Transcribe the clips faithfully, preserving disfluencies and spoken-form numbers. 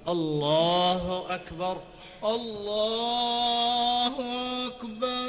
الله أكبر. الله أكبر.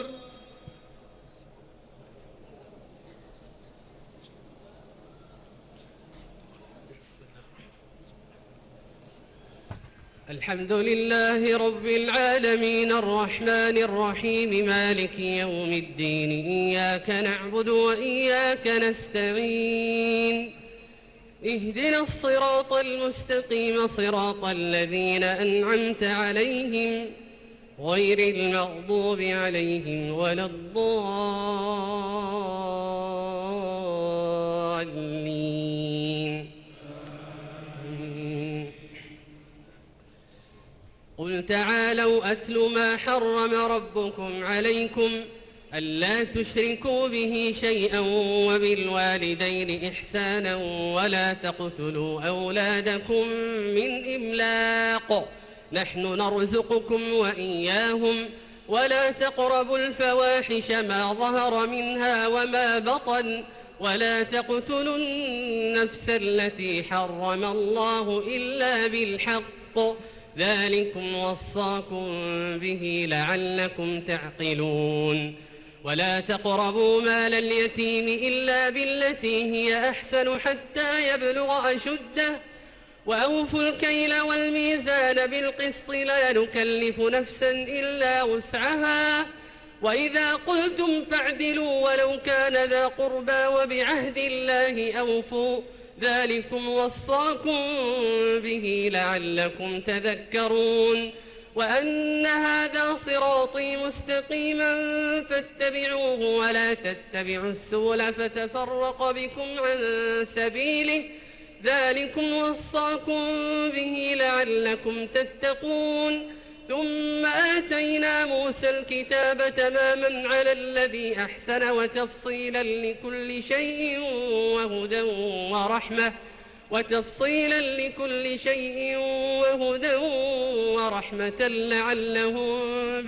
الحمد لله رب العالمين الرحمن الرحيم مالك يوم الدين، إياك نعبد وإياك نستعين، اهدنا الصراط المستقيم صراط الذين أنعمت عليهم غير المغضوب عليهم ولا الضالين. قل تعالوا أتل ما حرم ربكم عليكم ألا تشركوا به شيئا وبالوالدين إحسانا ولا تقتلوا أولادكم من إملاق نحن نرزقكم وإياهم ولا تقربوا الفواحش ما ظهر منها وما بطن ولا تقتلوا النفس التي حرم الله إلا بالحق ذلكم وصاكم به لعلكم تعقلون. ولا تقربوا مال اليتيم إلا بالتي هي أحسن حتى يبلغ أشده وأوفوا الكيل والميزان بالقسط لا نكلف نفسا إلا وسعها وإذا قلتم فاعدلوا ولو كان ذا قربى وبعهد الله أوفوا ذلكم وصاكم به لعلكم تذكرون. وأن هذا صراطي مستقيما فاتبعوه ولا تتبعوا السبل فتفرق بكم عن سبيله ذلكم وصاكم به لعلكم تتقون. ثم آتينا موسى الكتاب تماما على الذي أحسن وتفصيلا لكل شيء وهدى ورحمة وتفصيلا لكل شيء وهدى ورحمة لعلهم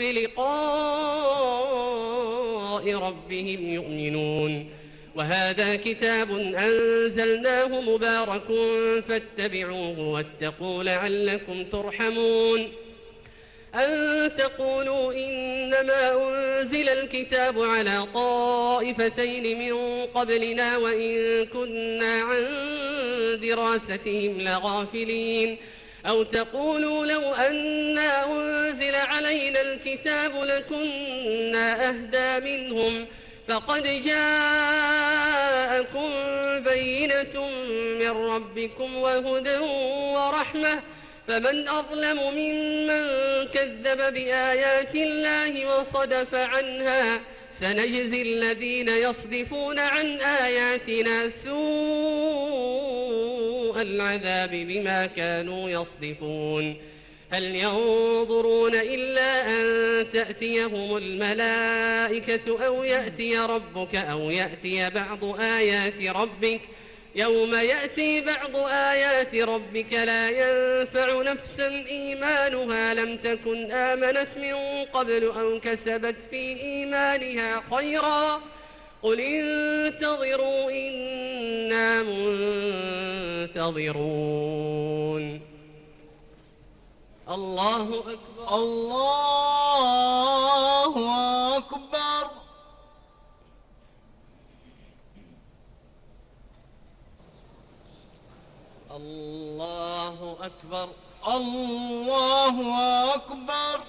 بلقاء ربهم يؤمنون. وهذا كتاب أنزلناه مبارك فاتبعوه واتقوا لعلكم ترحمون. أن تقولوا إنما أنزل الكتاب على طائفتين من قبلنا وإن كنا عن دراستهم لغافلين أو تقولوا لو أنا أنزل علينا الكتاب لكنا أهدى منهم فقد جاءكم بينة من ربكم وهدى ورحمة فمن أظلم ممن كذب بآيات الله وصدف عنها سنجزي الذين يصدفون عن آياتنا سوء العذاب بما كانوا يصدفون. هل ينظرون إلا أن تأتيهم الملائكة أو يأتي ربك أو يأتي بعض آيات ربك يوم يأتي بعض آيات ربك لا ينفع نفسا إيمانها لم تكن آمنت من قبل أو كسبت في إيمانها خيرا قل انتظروا إنا منتظرون. الله أكبر. الله أكبر. الله أكبر. الله أكبر.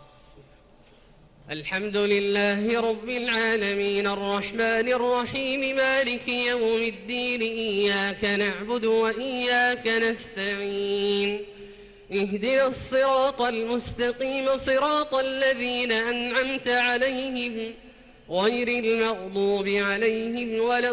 الحمد لله رب العالمين الرحمن الرحيم مالك يوم الدين إياك نعبد وإياك نستعين اهدنا الصراط المستقيم صراط الذين أنعمت عليهم غير المغضوب عليهم ولا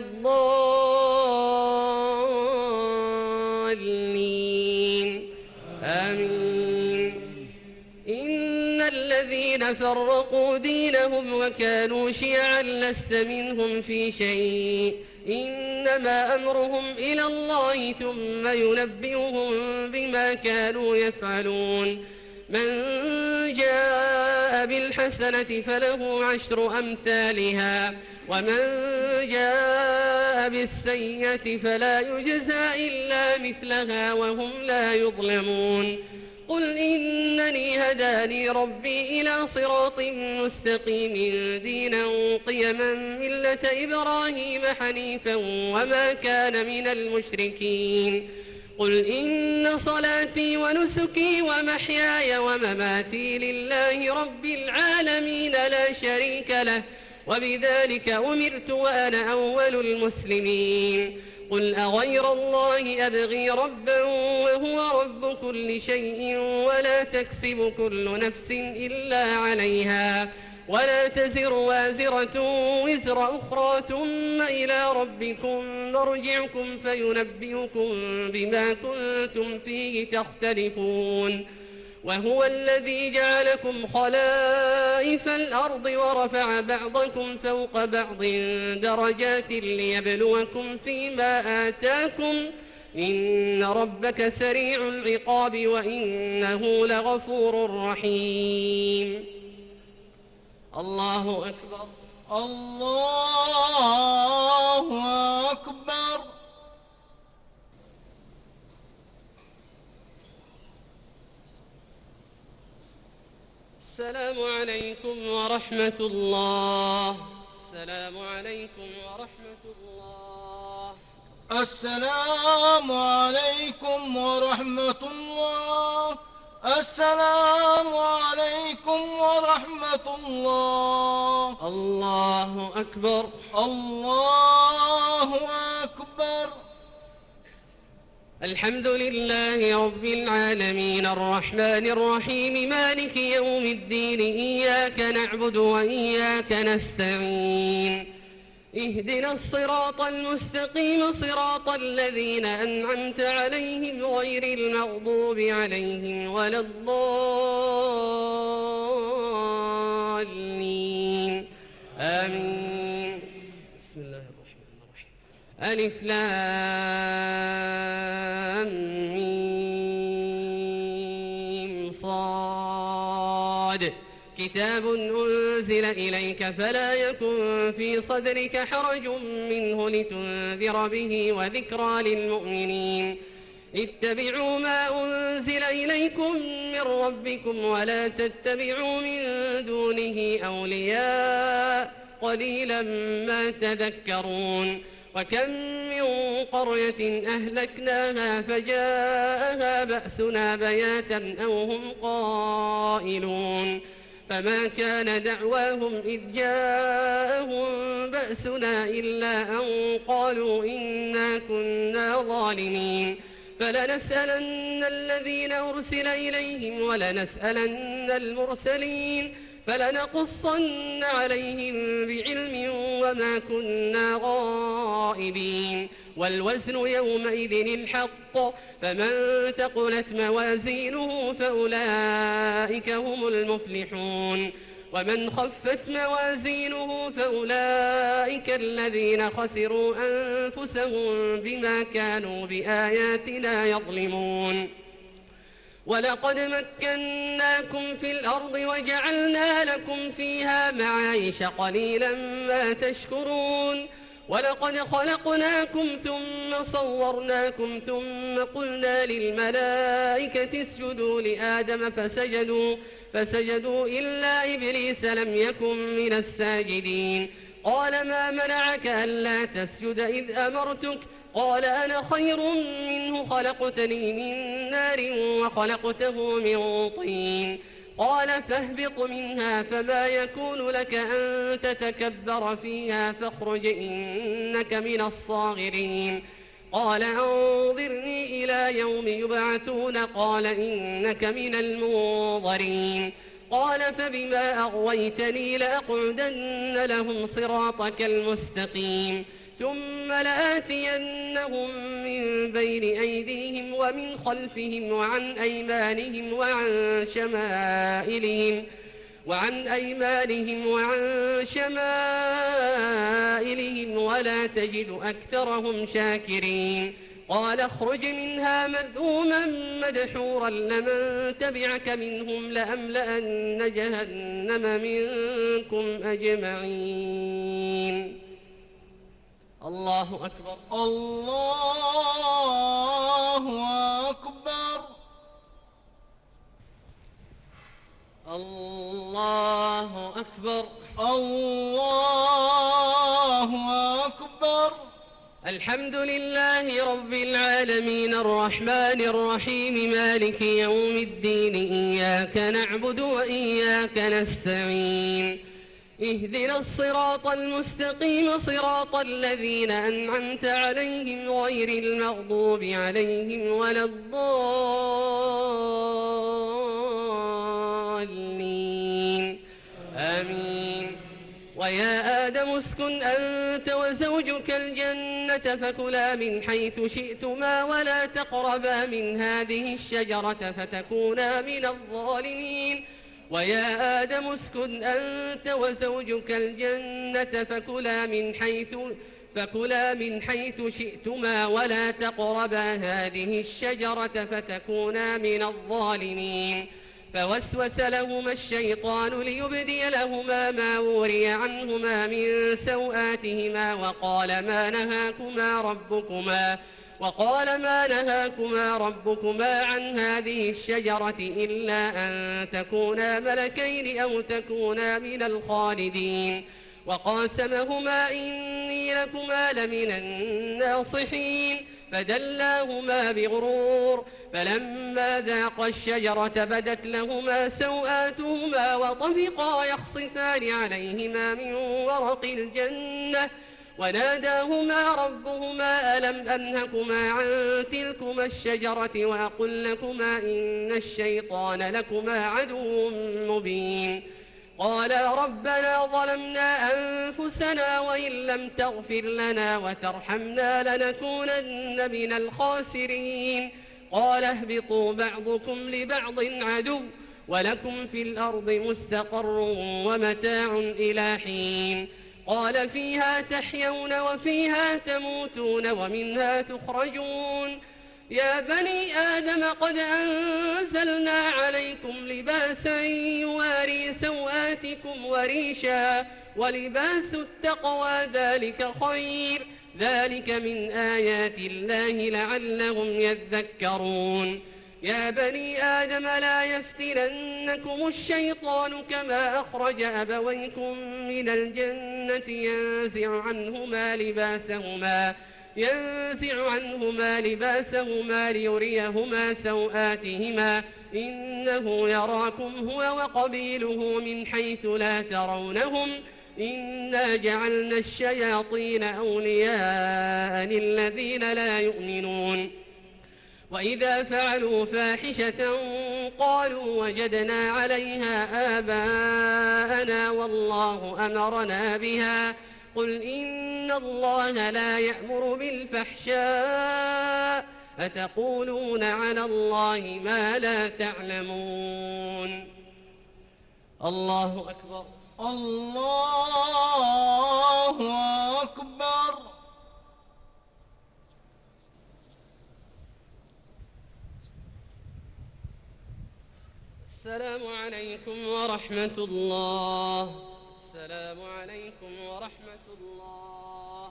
الضالين آمين. إن الذين فرقوا دينهم وكانوا شيعا لست منهم في شيء إنما أمرهم إلى الله ثم ينبئهم بما كانوا يفعلون. من جاء بالحسنة فله عشر أمثالها ومن جاء بالسيئة فلا يجزى إلا مثلها وهم لا يظلمون. قل إنني هداني ربي إلى صراط مستقيم دينا قيما ملة إبراهيم حنيفا وما كان من المشركين قل إن صلاتي ونسكي ومحياي ومماتي لله رب العالمين لا شريك له وبذلك أمرت وأنا أول المسلمين قل أغير الله أبغي ربا وهو رب كل شيء ولا تكسب كل نفس إلا عليها ولا تزر وازرة وزر أخرى ثم إلى ربكم مرجعكم فينبئكم بما كنتم فيه تختلفون وهو الذي جعلكم خلائف الأرض ورفع بعضكم فوق بعض درجات ليبلوكم فيما آتاكم إن ربك سريع العقاب وإنه لغفور رحيم. الله أكبر. الله أكبر. السلام عليكم ورحمة الله. السلام عليكم ورحمة الله. السلام عليكم ورحمة الله. السلام عليكم ورحمة الله. الله أكبر. الله أكبر. الحمد لله رب العالمين الرحمن الرحيم مالك يوم الدين إياك نعبد وإياك نستعين اهدنا الصراط المستقيم صراط الذين أنعمت عليهم غير المغضوب عليهم ولا الضالين آمين. بسم الله الرحمن الرحيم. ألف لام ميم صاد كتاب أنزل إليك فلا يكن في صدرك حرج منه لتنذر به وذكرى للمؤمنين اتبعوا ما أنزل إليكم من ربكم ولا تتبعوا من دونه أولياء قليلا ما تذكرون وكم من قرية أهلكناها فجاءها بأسنا بياتا أو هم قائلون فما كان دعواهم إذ جاءهم بأسنا إلا أن قالوا إنا كنا ظالمين فلنسألن الذين أرسل إليهم ولنسألن المرسلين فلنقصن عليهم بعلم وما كنا غائبين والوزن يومئذ الحق فمن ثقلت موازينه فأولئك هم المفلحون ومن خفت موازينه فأولئك الذين خسروا أنفسهم بما كانوا بآياتنا يظلمون ولقد مكناكم في الأرض وجعلنا لكم فيها معايش قليلا ما تشكرون ولقد خلقناكم ثم صورناكم ثم قلنا للملائكة اسجدوا لآدم فسجدوا فسجدوا إلا إبليس لم يكن من الساجدين قال ما منعك ألا تسجد إذ أمرتك قال أنا خير منه خلقتني من نار وخلقته من طين قال فاهبط منها فما يكون لك أن تتكبر فيها فاخرج إنك من الصاغرين قال أنظرني إلى يوم يبعثون قال إنك من المنظرين قال فبما أغويتني لأقعدن لهم صراطك المستقيم ثم لآتينهم من بين أيديهم ومن خلفهم وعن أيمانهم وعن شمائلهم وعن أيمانهم وعن شمائلهم ولا تجد أكثرهم شاكرين قال اخرج منها مذءوما مدحورا لمن تبعك منهم لأملأن جهنم منكم أجمعين. الله أكبر. الله أكبر. الله أكبر. الله أكبر. الحمد لله رب العالمين الرحمن الرحيم مالك يوم الدين إياك نعبد وإياك نستعين اهدنا الصراط المستقيم صراط الذين أنعمت عليهم غير المغضوب عليهم ولا الضالين آمين. ويا آدم اسكن أنت وزوجك الجنة فكلا من حيث شئتما ولا تقربا من هذه الشجرة فتكونا من الظالمين. ويا آدم اسكن أنت وزوجك الجنة فكلا من حيث فكلا من حيث شئتما ولا تقربا هذه الشجرة فتكونا من الظالمين. فوسوس لهما الشيطان ليبدي لهما ما وري عنهما من سوآتهما وقال ما نهاكما ربكما وقال ما نهاكما ربكما عن هذه الشجرة إلا أن تكونا ملكين أو تكونا من الخالدين. وقاسمهما إني لكما لمن الناصحين فدلاهما بغرور. فلما ذاقا الشجرة بدت لهما سوآتهما وطفقا يخصفان عليهما من ورق الجنة وناداهما ربهما ألم أنهكما عن تلكما الشجرة وأقل لكما إن الشيطان لكما عدو مبين. قالا ربنا ظلمنا أنفسنا وإن لم تغفر لنا وترحمنا لنكونن من الخاسرين. قال اهبطوا بعضكم لبعض عدو ولكم في الأرض مستقر ومتاع إلى حين. قال فيها تحيون وفيها تموتون ومنها تخرجون. يا بني آدم قد أنزلنا عليكم لباسا يواري سوآتكم وريشا ولباس التقوى ذلك خير ذلك من آيات الله لعلهم يذكرون. يا بني آدم لا يفتننكم الشيطان كما أخرج أبويكم من الجنة ينزع عنهما لباسهما ينزع عنهما لباسهما ليريهما سوآتهما إنه يراكم هو وقبيله من حيث لا ترونهم إنا جعلنا الشياطين أولياء للذين لا يؤمنون. وإذا فعلوا فاحشة قالوا وجدنا عليها آباءنا والله أمرنا بها قل إن الله لا يأمر بالفحشاء أتقولون على الله ما لا تعلمون. الله أكبر. الله أكبر. السلام عليكم ورحمة الله. السلام عليكم ورحمة الله.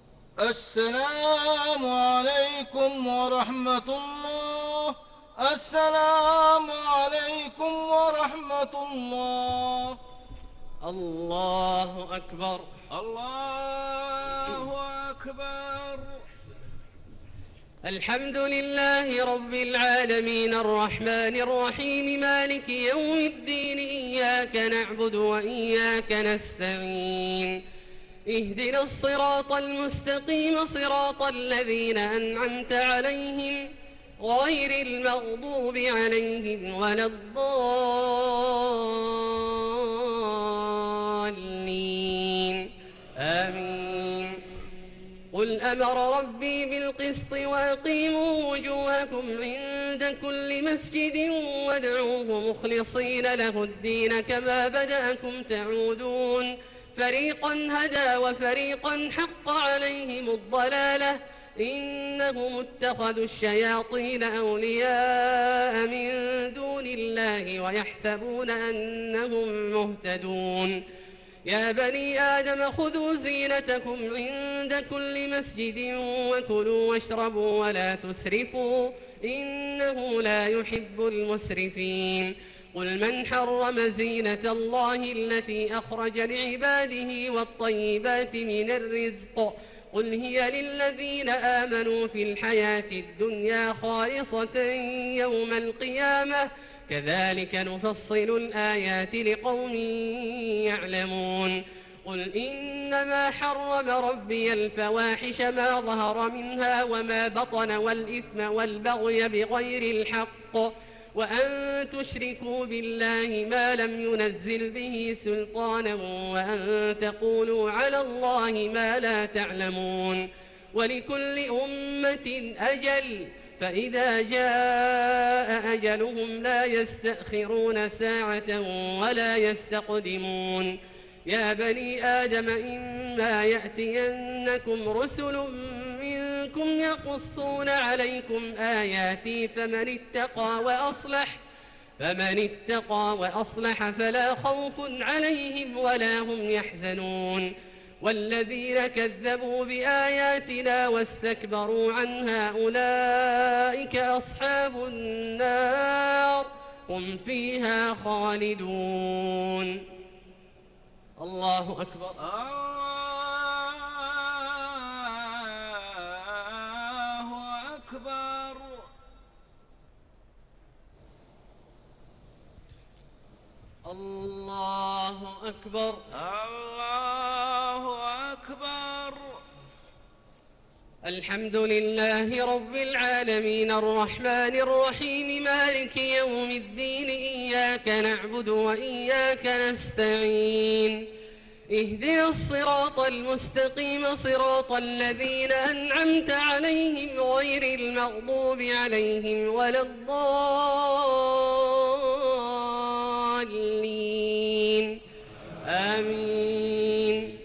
السلام عليكم ورحمة الله. السلام عليكم ورحمة الله. الله أكبر. الله أكبر. الحمد لله رب العالمين الرحمن الرحيم مالك يوم الدين إياك نعبد وإياك نستعين اهدنا الصراط المستقيم صراط الذين أنعمت عليهم غير المغضوب عليهم ولا الضالين آمين. قل أمر ربي بالقسط وأقيموا وجوهكم عند كل مسجد وادعوه مخلصين له الدين كما بدأكم تعودون فريقا هدى وفريقا حق عليهم الضلالة إنهم اتخذوا الشياطين أولياء من دون الله ويحسبون أنهم مهتدون. يا بني آدم خذوا زينتكم عند كل مسجد وكلوا واشربوا ولا تسرفوا إنه لا يحب المسرفين. قل من حرم زينة الله التي أخرج لعباده والطيبات من الرزق قل هي للذين آمنوا في الحياة الدنيا خالصة يوم القيامة كذلك نفصل الآيات لقوم يعلمون قل إنما حرم ربي الفواحش ما ظهر منها وما بطن والإثم والبغي بغير الحق وأن تشركوا بالله ما لم ينزل به سلطانا وأن تقولوا على الله ما لا تعلمون ولكل أمة أجل فإذا جاء أجلهم لا يستأخرون ساعة ولا يستقدمون يا بني آدم إما يأتينكم رسل منكم يقصون عليكم آياتي فمن اتقى وأصلح فمن اتقى وأصلح فلا خوف عليهم ولا هم يحزنون والذين كذبوا بآياتنا واستكبروا عنها أولئك أصحاب النار هم فيها خالدون. الله أكبر. الله أكبر. الله أكبر. الله أكبر. الحمد لله رب العالمين الرحمن الرحيم مالك يوم الدين إياك نعبد وإياك نستعين اهدنا الصراط المستقيم صراط الذين أنعمت عليهم غير المغضوب عليهم ولا الضالين آمين.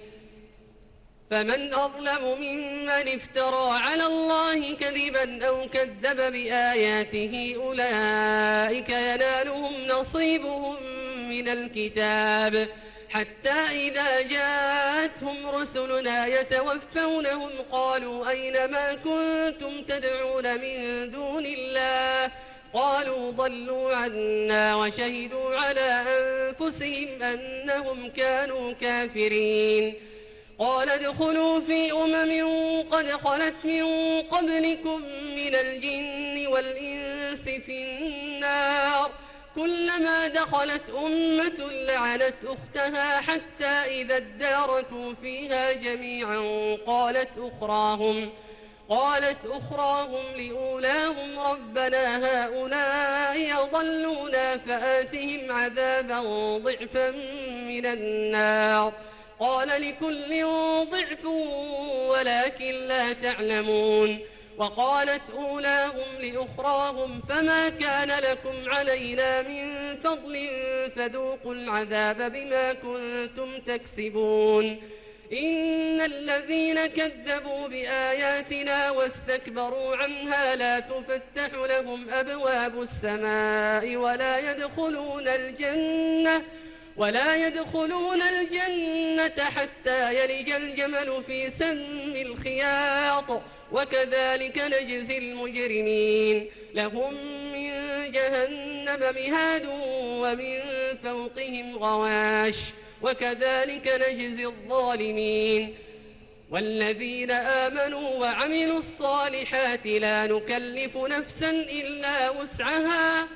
فمن أظلم ممن افترى على الله كذبا أو كذب بآياته أولئك ينالهم نصيبهم من الكتاب حتى إذا جاءتهم رسلنا يتوفونهم قالوا أين ما كنتم تدعون من دون الله قالوا ضلوا عنا وشهدوا على أنفسهم أنهم كانوا كافرين قال ادخلوا في أمم قد خلت من قبلكم من الجن والإنس في النار كلما دخلت أمة لعنت أختها حتى إذا اداركوا فيها جميعا قالت أخراهم قالت أخراهم لأولاهم ربنا هؤلاء يضلونا فآتهم عذابا ضعفا من النار قال لكل ضعف ولكن لا تعلمون وقالت أولاهم لأخراهم فما كان لكم علينا من فضل فذوقوا العذاب بما كنتم تكسبون إن الذين كذبوا بآياتنا واستكبروا عنها لا تفتح لهم أبواب السماء ولا يدخلون الجنة ولا يدخلون الجنة حتى يلج الجمل في سم الخياط وكذلك نجزي المجرمين لهم من جهنم مهاد ومن فوقهم غواش وكذلك نجزي الظالمين والذين آمنوا وعملوا الصالحات لا نكلف نفسا إلا وسعها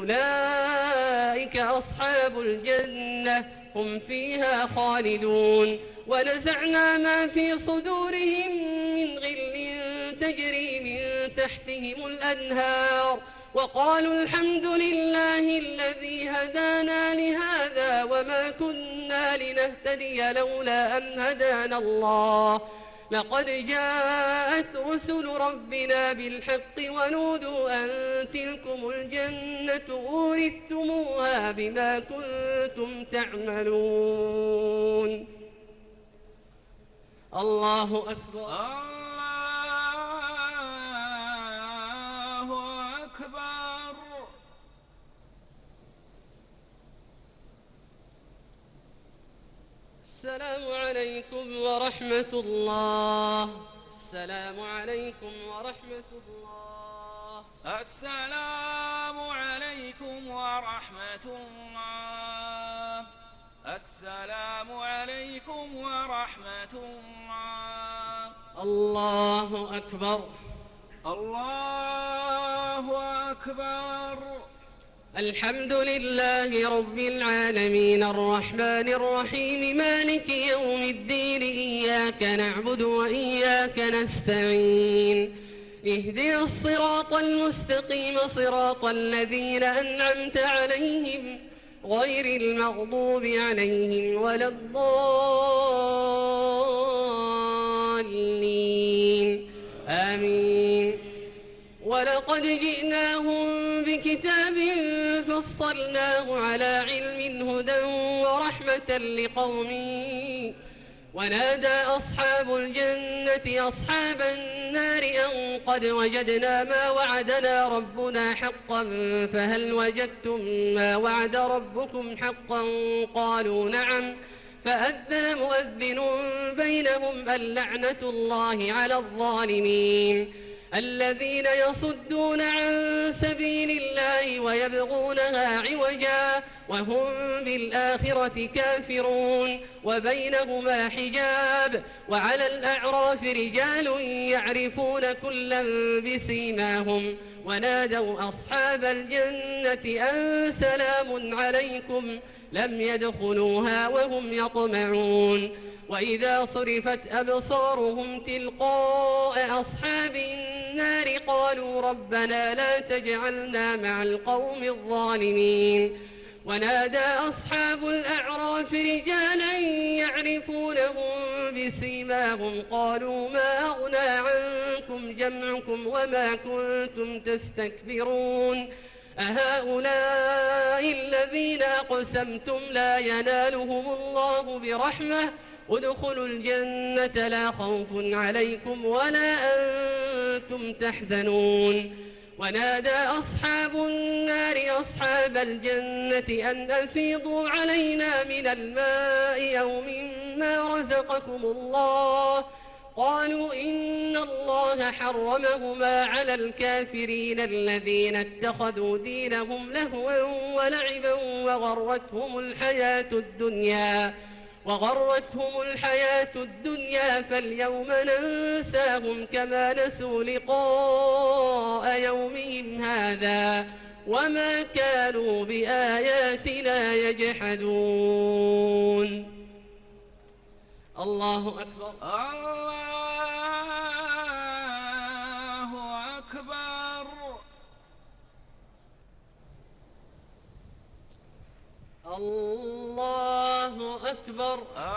أولئك أصحاب الجنة هم فيها خالدون ونزعنا ما في صدورهم من غل تجري من تحتهم الأنهار وقالوا الحمد لله الذي هدانا لهذا وما كنا لنهتدي لولا أن هدانا الله لقد جاءت رسل ربنا بالحق ونودوا أن تلكم الجنة أورثتموها بما كنتم تعملون. الله أكبر. الله أكبر. السلام عليكم ورحمة الله. السلام عليكم ورحمة الله. السلام عليكم ورحمة الله. السلام عليكم ورحمة الله. الله أكبر. الله أكبر. الحمد لله رب العالمين الرحمن الرحيم مالك يوم الدين إياك نعبد وإياك نستعين اهدنا الصراط المستقيم صراط الذين أنعمت عليهم غير المغضوب عليهم ولا الضالين آمين. ولقد جئناهم بكتاب فصلناه على علم هدى ورحمة لقوم. ونادى أصحاب الجنة أصحاب النار أن قد وجدنا ما وعدنا ربنا حقا فهل وجدتم ما وعد ربكم حقا قالوا نعم فأذن مؤذن بينهم اللعنة الله على الظالمين الذين يصدون عن سبيل الله ويبغونها عوجا وهم بالآخرة كافرون وبينهما حجاب. وعلى الأعراف رجال يعرفون كلا بسيماهم ونادوا أصحاب الجنة أن سلام عليكم لم يدخلوها وهم يطمعون. وإذا صرفت أبصارهم تلقاء أصحاب النار قالوا ربنا لا تجعلنا مع القوم الظالمين. ونادى أصحاب الأعراف رجالا يعرفونهم بسيماهم قالوا ما أغنى عنكم جمعكم وما كنتم تستكبرون أهؤلاء الذين أقسمتم لا ينالهم الله برحمة ادخلوا الجنة لا خوف عليكم ولا أنتم تحزنون. ونادى أصحاب النار أصحاب الجنة أن أفيضوا علينا من الماء أو مما رزقكم الله قالوا إن الله حرمهما على الكافرين الذين اتخذوا دينهم لهوا ولعبا وغرتهم الحياة الدنيا وغرتهم الحياة الدنيا فاليوم ننساهم كما نسوا لقاء يومهم هذا وما كانوا بآياتنا يجحدون. الله أكبر. الله أكبر. الله أكبر.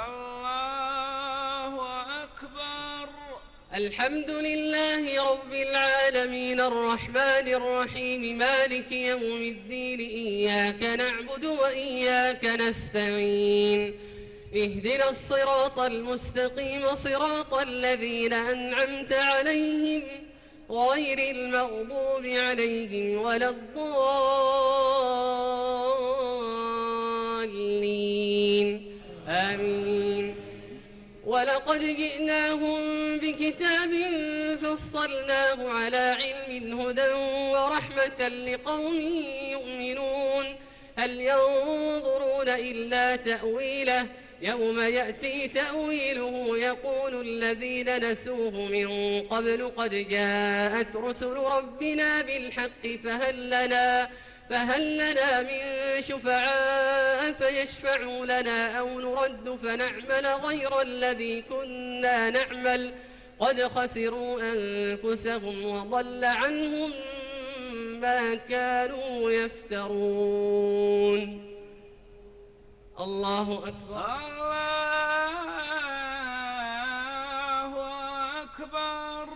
الله أكبر. الحمد لله رب العالمين الرحمن الرحيم مالك يوم الدين إياك نعبد وإياك نستعين اهدنا الصراط المستقيم صراط الذين أنعمت عليهم غير المغضوب عليهم ولا الضالين آمين. ولقد جئناهم بكتاب فصلناه على علم هدى ورحمة لقوم يؤمنون هل ينظرون إلا تأويله يوم يأتي تأويله يقول الذين نسوه من قبل قد جاءت رسل ربنا بالحق فهل لنا, فهل لنا من شفعاء فيشفعوا لنا أو نرد فنعمل غير الذي كنا نعمل قد خسروا أنفسهم وضل عنهم ما كانوا يفترون. الله أكبر. الله أكبر.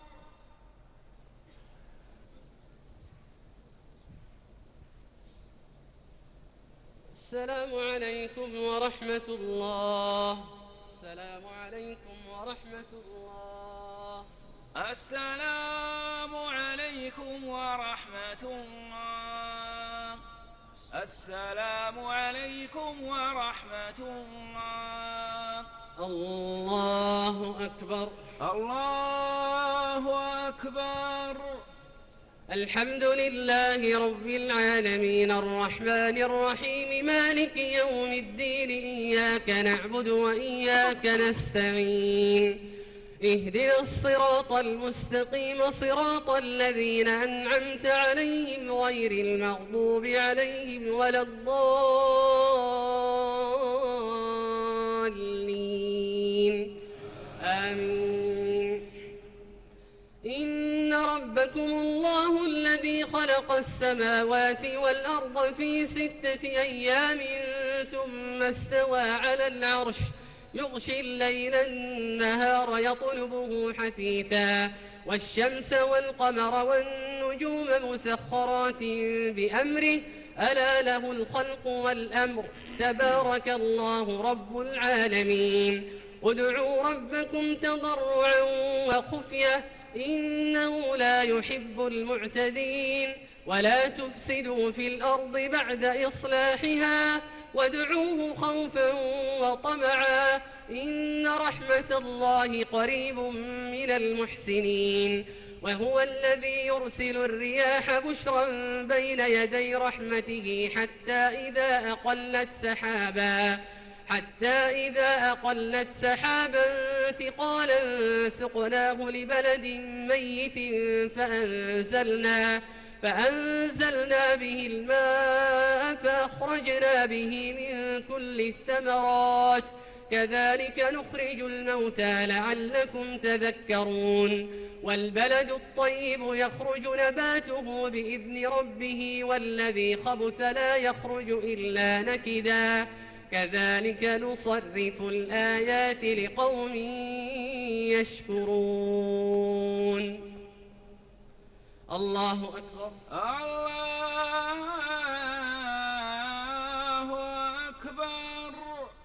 السلام عليكم ورحمة الله. السلام عليكم ورحمة الله. السلام عليكم ورحمة الله. السلام عليكم ورحمة الله. الله أكبر. الله أكبر. الحمد لله رب العالمين الرحمن الرحيم مالك يوم الدين إياك نعبد وإياك نستعين اهدنا الصراط المستقيم صراط الذين أنعمت عليهم غير المغضوب عليهم ولا الضالين آمين. إن ربكم الله الذي خلق السماوات والأرض في ستة أيام ثم استوى على العرش يغشي الليل النهار يطلبه حثيثا والشمس والقمر والنجوم مسخرات بأمره ألا له الخلق والأمر تبارك الله رب العالمين. ادعوا ربكم تضرعا وخفية إنه لا يحب المعتدين ولا تفسدوا في الأرض بعد إصلاحها وادعوه خوفا وطمعا إن رحمة الله قريب من المحسنين. وهو الذي يرسل الرياح بشرا بين يدي رحمته حتى إذا أقلت سحابا حتى إذا أقلت سحابا ثقالا سقناه لبلد ميت فأنزلنا فأنزلنا به الماء فأخرجنا به من كل الثمرات كذلك نخرج الموتى لعلكم تذكرون. والبلد الطيب يخرج نباته بإذن ربه والذي خبث لا يخرج إلا نكدا كذلك نصرف الآيات لقوم يشكرون. الله أكبر. الله أكبر.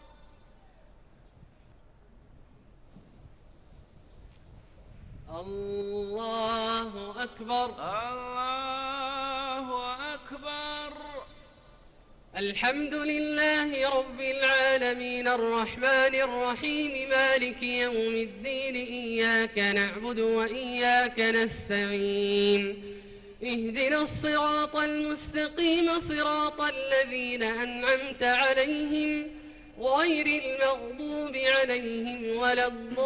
الله أكبر. الله أكبر. الحمد لله رب العالمين الرحمن الرحيم مالك يوم الدين إياك نعبد وإياك نستعين اهدنا الصراط المستقيم صراط الذين أنعمت عليهم غير المغضوب عليهم ولا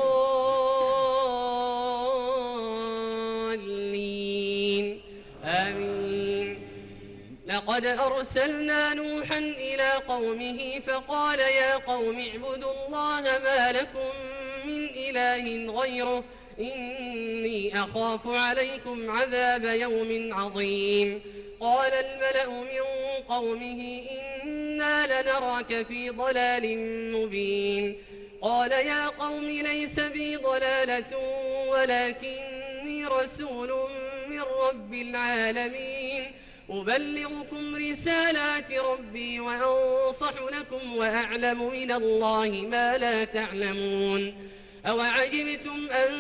الضالين آمين. لقد أرسلنا نوحا إلى قومه فقال يا قوم اعبدوا الله ما لكم من إله غيره إني أخاف عليكم عذاب يوم عظيم. قال الملأ من قومه إنا لنراك في ضلال مبين. قال يا قوم ليس بي ضلالة ولكني رسول من رب العالمين أبلغكم رسالات ربي وأنصح لكم وأعلم من الله ما لا تعلمون. أوعجبتم أن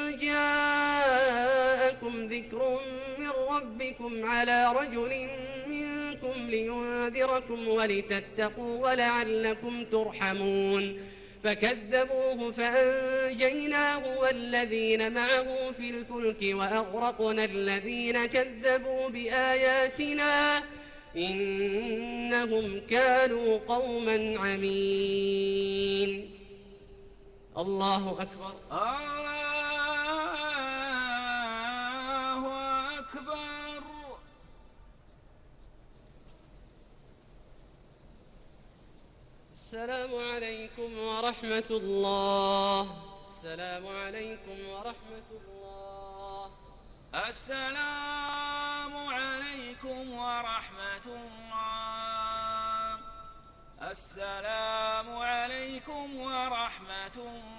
جاءكم ذكر من ربكم على رجل منكم لينذركم ولتتقوا ولعلكم ترحمون. فكذبوه فأنجيناه والذين معه في الفلك وأغرقنا الذين كذبوا بآياتنا إنهم كانوا قوما عمين. الله أكبر. الله أكبر. السلام عليكم ورحمة الله. السلام عليكم ورحمة الله. السلام عليكم ورحمة الله. السلام عليكم ورحمة الله.